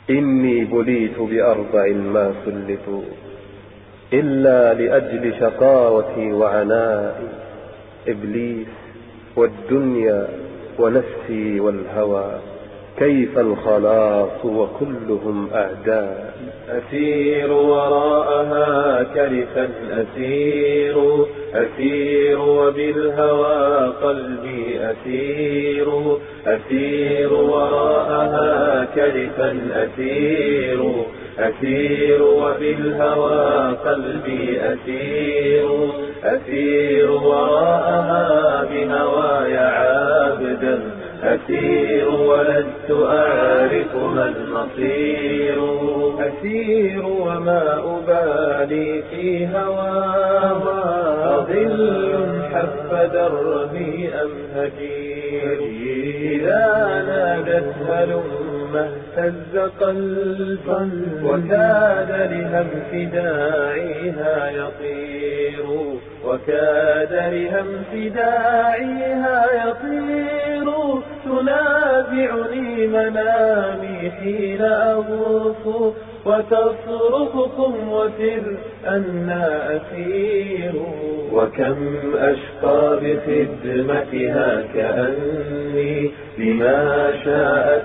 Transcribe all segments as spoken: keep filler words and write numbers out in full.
إني بليت بأربع ما سلت إلا لأجل شقاوتي وعنائي، إبليس والدنيا ونفسي والهوى، كيف الخلاص وكلهم أعداء. أسير وراءها كرفا أسير، أسير وبالهوى قلبي أسير، أسير وراءها كرفا أسير، أسير وبالهوى قلبي أسير، أسير وراءها بهواي عابدا أسير ولست أعرف ما المصير. أسير وما أبالي في هواها، أظل حف دربي أم هجير، إذا نادت هلم اهتز قلبا وكاد لهمس داعيها يطير، وكاد لهمس داعيها يطير، تنازعني منامي حين أغوص وتصرخ قم وسر أنا أسير. وكم أشقى بخدمتها كأني لما شاءت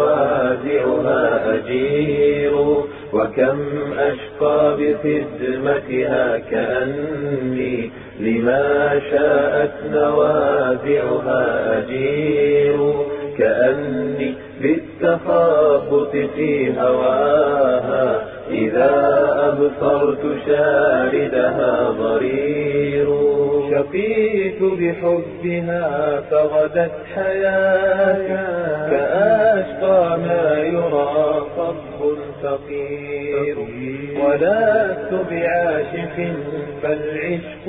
نوازعها أجير، وكم أشقى بخدمتها كأني لما شاءت نوازعها أجير، كأني بالتخبط في هواها إذا أبصرت شاردها ضرير. شقيت بحبها فغدت حياتي كأشقى ما يرى صب فقير، ولست بعاشق فالعشق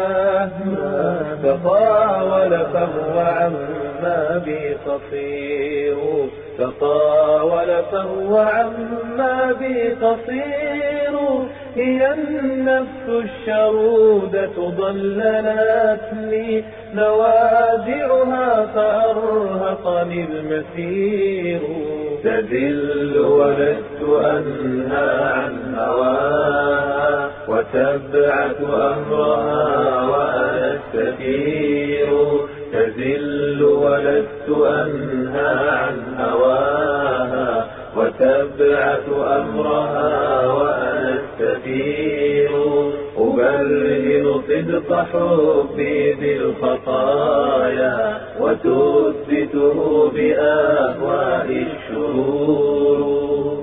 مهما تطاول فهو عما بي قصير، تطاول فهو عما بي قصير. هي النفس الشرودة ضللتني نوازعها فأرهقني المسير، تذل ولست أنهى عن هواها وتبعث أمرها وأنا السفير، تذل ولست أنهى عن هواها وتبعث أمرها وأنا السفير. أبرهن صدق حبي بالخطايا وتثبته بأهواء الشرور،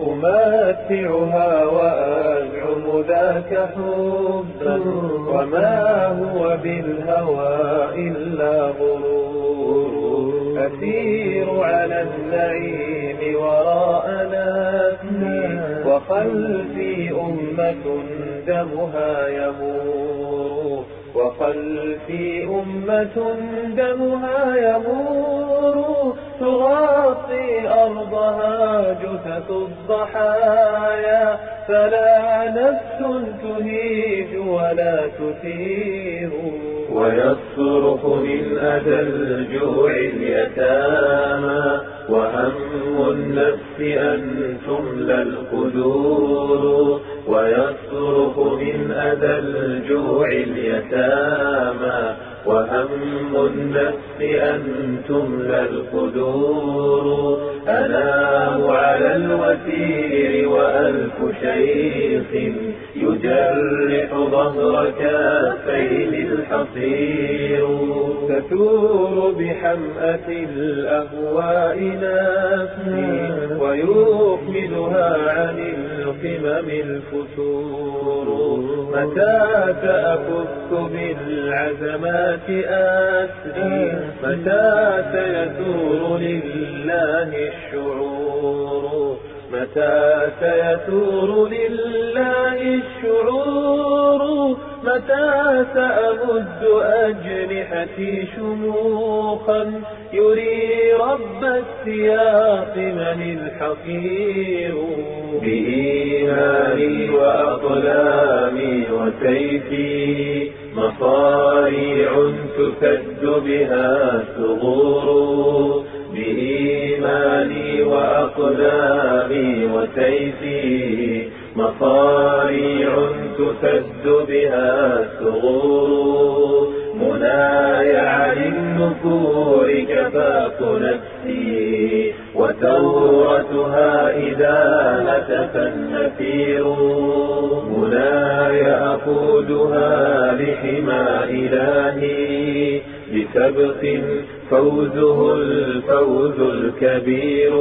أمتعها وأزعم ذاك حبا وما هو بالهوى إلا غرور. أسير على النعيم وراء نفسي وخلفي أمة دمها يمور، وخلفي أمة دمها يمور، تغطي أرضها جثث الضحايا فلا نفس تهيج ولا تثير. ويصرخ من أذى الجوع اليتامى وهم النفس أن تملى القدور، ويصرخ من أذى الجوع اليتامى وهم النفس أن تملى القدور. أنام على الوتير وألف شيخ يجرح ظهر كافيه الحصير، تثور بحمأة الأهواء نفسي ويخمدها عن القمم الفتور. متى سأفك بالعزمات أسري، متى سيثور لله الشعور، متى سيثور لله الشعور. متى سأمد أجنحتي شموخا يري رب السياق من الحقير. بإيماني وأقلامي وسيفي مصاريع تسد بها الثغور، بإيماني وأقلامي وأقلامي وسيفي مصاريع تسد بها الثغور مناي عن النفور كفاف نفسي وثورتها إذا هتف النفير مناي أقودها لحمى إلهي بسبق فوزه الفوز الكبير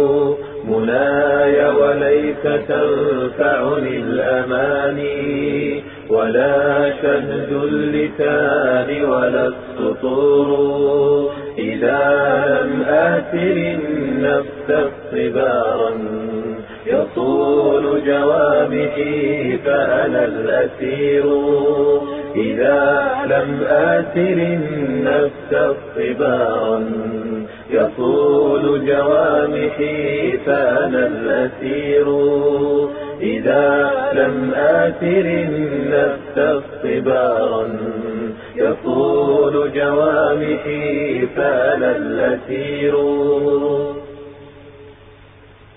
مناي وليس تنفعني الأماني ولا شهد اللسان ولا السطور إذا لم آثر النفس اصطبارا يطول جوامحي فأنا الأسير إذا لم آثر النفس اصطبارا يطول جوامحي فأنا الأسير إذا لم آثر النفس اصطبارا يطول جوامحي فأنا الأسير